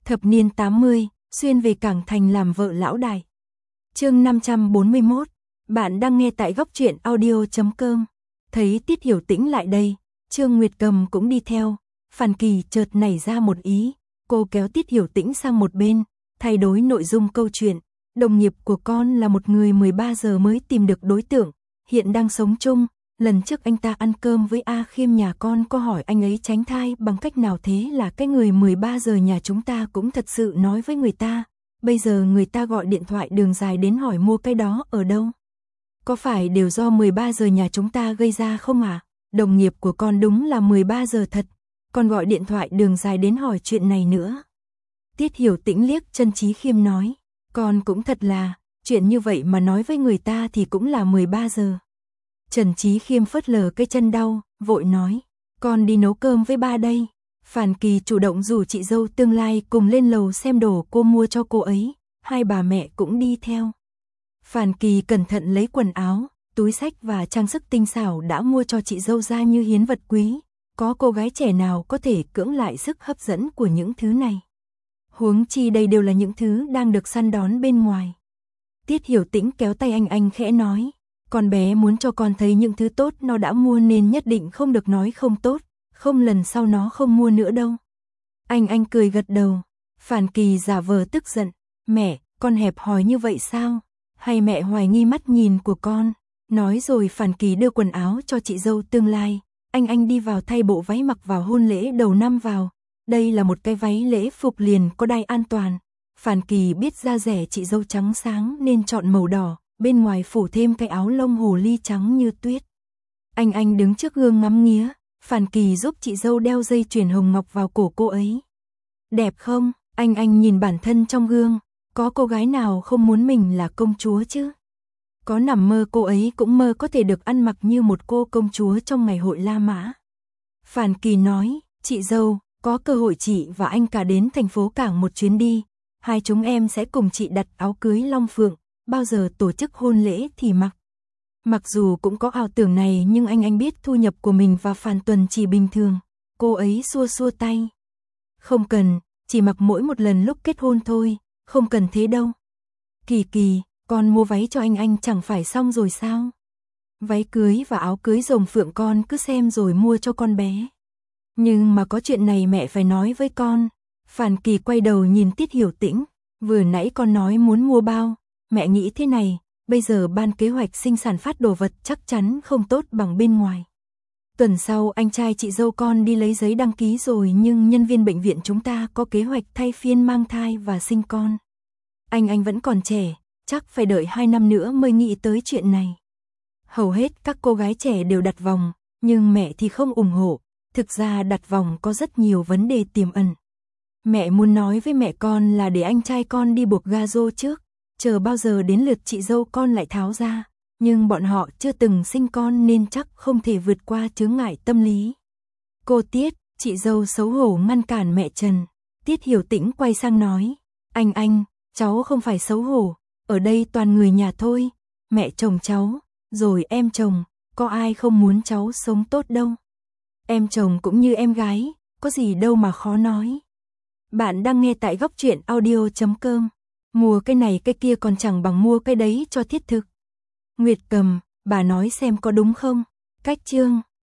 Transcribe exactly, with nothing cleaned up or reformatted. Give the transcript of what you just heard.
Thập niên tám mươi, xuyên về Cảng Thành làm vợ lão đại. Chương năm trăm bốn mươi mốt. Bạn đang nghe tại góc truyện audio chấm com. Thấy Tiết Hiểu Tĩnh lại đây, Trương Nguyệt Cầm cũng đi theo. Phàn Kỳ chợt nảy ra một ý, cô kéo Tiết Hiểu Tĩnh sang một bên, thay đổi nội dung câu chuyện. Đồng nghiệp của con là một người mười ba giờ mới tìm được đối tượng, hiện đang sống chung. Lần trước anh ta ăn cơm với A Khiêm nhà con có hỏi anh ấy tránh thai bằng cách nào, thế là cái người mười ba giờ nhà chúng ta cũng thật sự nói với người ta. Bây giờ người ta gọi điện thoại đường dài đến hỏi mua cái đó ở đâu. Có phải đều do mười ba giờ nhà chúng ta gây ra không ạ? À? Đồng nghiệp của con đúng là mười ba giờ thật, còn gọi điện thoại đường dài đến hỏi chuyện này nữa. Tiết Hiểu Tĩnh liếc Trần Chí Khiêm nói, con cũng thật là, chuyện như vậy mà nói với người ta thì cũng là mười ba giờ. Trần Chí Khiêm phớt lờ cái chân đau, vội nói, con đi nấu cơm với ba đây. Phàn Kỳ chủ động rủ chị dâu tương lai cùng lên lầu xem đồ cô mua cho cô ấy, hai bà mẹ cũng đi theo. Phàn Kỳ cẩn thận lấy quần áo, túi xách và trang sức tinh xảo đã mua cho chị dâu ra như hiến vật quý, có cô gái trẻ nào có thể cưỡng lại sức hấp dẫn của những thứ này. Huống chi đây đều là những thứ đang được săn đón bên ngoài. Tiết Hiểu Tĩnh kéo tay anh anh khẽ nói, con bé muốn cho con thấy những thứ tốt nó đã mua nên nhất định không được nói không tốt, không lần sau nó không mua nữa đâu. Anh anh cười gật đầu. Phàn Kỳ giả vờ tức giận, mẹ, con hẹp hòi như vậy sao? Hay mẹ hoài nghi mắt nhìn của con? Nói rồi Phàn Kỳ đưa quần áo cho chị dâu tương lai, anh anh đi vào thay bộ váy mặc vào hôn lễ đầu năm vào. Đây là một cái váy lễ phục liền có đai an toàn. Phàn Kỳ biết da rẻ chị dâu trắng sáng nên chọn màu đỏ, bên ngoài phủ thêm cái áo lông hồ ly trắng như tuyết. Anh anh đứng trước gương ngắm nghía, Phàn Kỳ giúp chị dâu đeo dây chuyền hồng ngọc vào cổ cô ấy. Đẹp không? Anh anh nhìn bản thân trong gương, có cô gái nào không muốn mình là công chúa chứ? Có nằm mơ cô ấy cũng mơ có thể được ăn mặc như một cô công chúa trong ngày hội La Mã. Phàn Kỳ nói, chị dâu, có cơ hội chị và anh cả đến thành phố Cảng một chuyến đi, hai chúng em sẽ cùng chị đặt áo cưới long phượng, bao giờ tổ chức hôn lễ thì mặc. Mặc dù cũng có ảo tưởng này nhưng anh anh biết thu nhập của mình và Phàn Tuần chỉ bình thường. Cô ấy xua xua tay. Không cần, chỉ mặc mỗi một lần lúc kết hôn thôi, không cần thế đâu. Kỳ Kỳ, con mua váy cho anh anh chẳng phải xong rồi sao? Váy cưới và áo cưới rồng phượng con cứ xem rồi mua cho con bé. Nhưng mà có chuyện này mẹ phải nói với con. Phàn Kỳ quay đầu nhìn Tiết Hiểu Tĩnh, vừa nãy con nói muốn mua bao, mẹ nghĩ thế này. Bây giờ ban kế hoạch sinh sản phát đồ vật chắc chắn không tốt bằng bên ngoài. Tuần sau anh trai chị dâu con đi lấy giấy đăng ký rồi nhưng nhân viên bệnh viện chúng ta có kế hoạch thay phiên mang thai và sinh con. Anh anh vẫn còn trẻ, chắc phải đợi hai năm nữa mới nghĩ tới chuyện này. Hầu hết các cô gái trẻ đều đặt vòng, nhưng mẹ thì không ủng hộ. Thực ra đặt vòng có rất nhiều vấn đề tiềm ẩn. Mẹ muốn nói với mẹ con là để anh trai con đi buộc ga rô trước. Chờ bao giờ đến lượt chị dâu con lại tháo ra, nhưng bọn họ chưa từng sinh con nên chắc không thể vượt qua chướng ngại tâm lý. Cô Tiết, chị dâu xấu hổ ngăn cản mẹ Trần. Tiết Hiểu Tĩnh quay sang nói, anh anh, cháu không phải xấu hổ, ở đây toàn người nhà thôi, mẹ chồng cháu, rồi em chồng, có ai không muốn cháu sống tốt đâu. Em chồng cũng như em gái, có gì đâu mà khó nói. Bạn đang nghe tại góc truyện audio chấm com. Mua cái này cái kia còn chẳng bằng mua cái đấy cho thiết thực. Nguyệt Cầm, bà nói xem có đúng không? Cách chương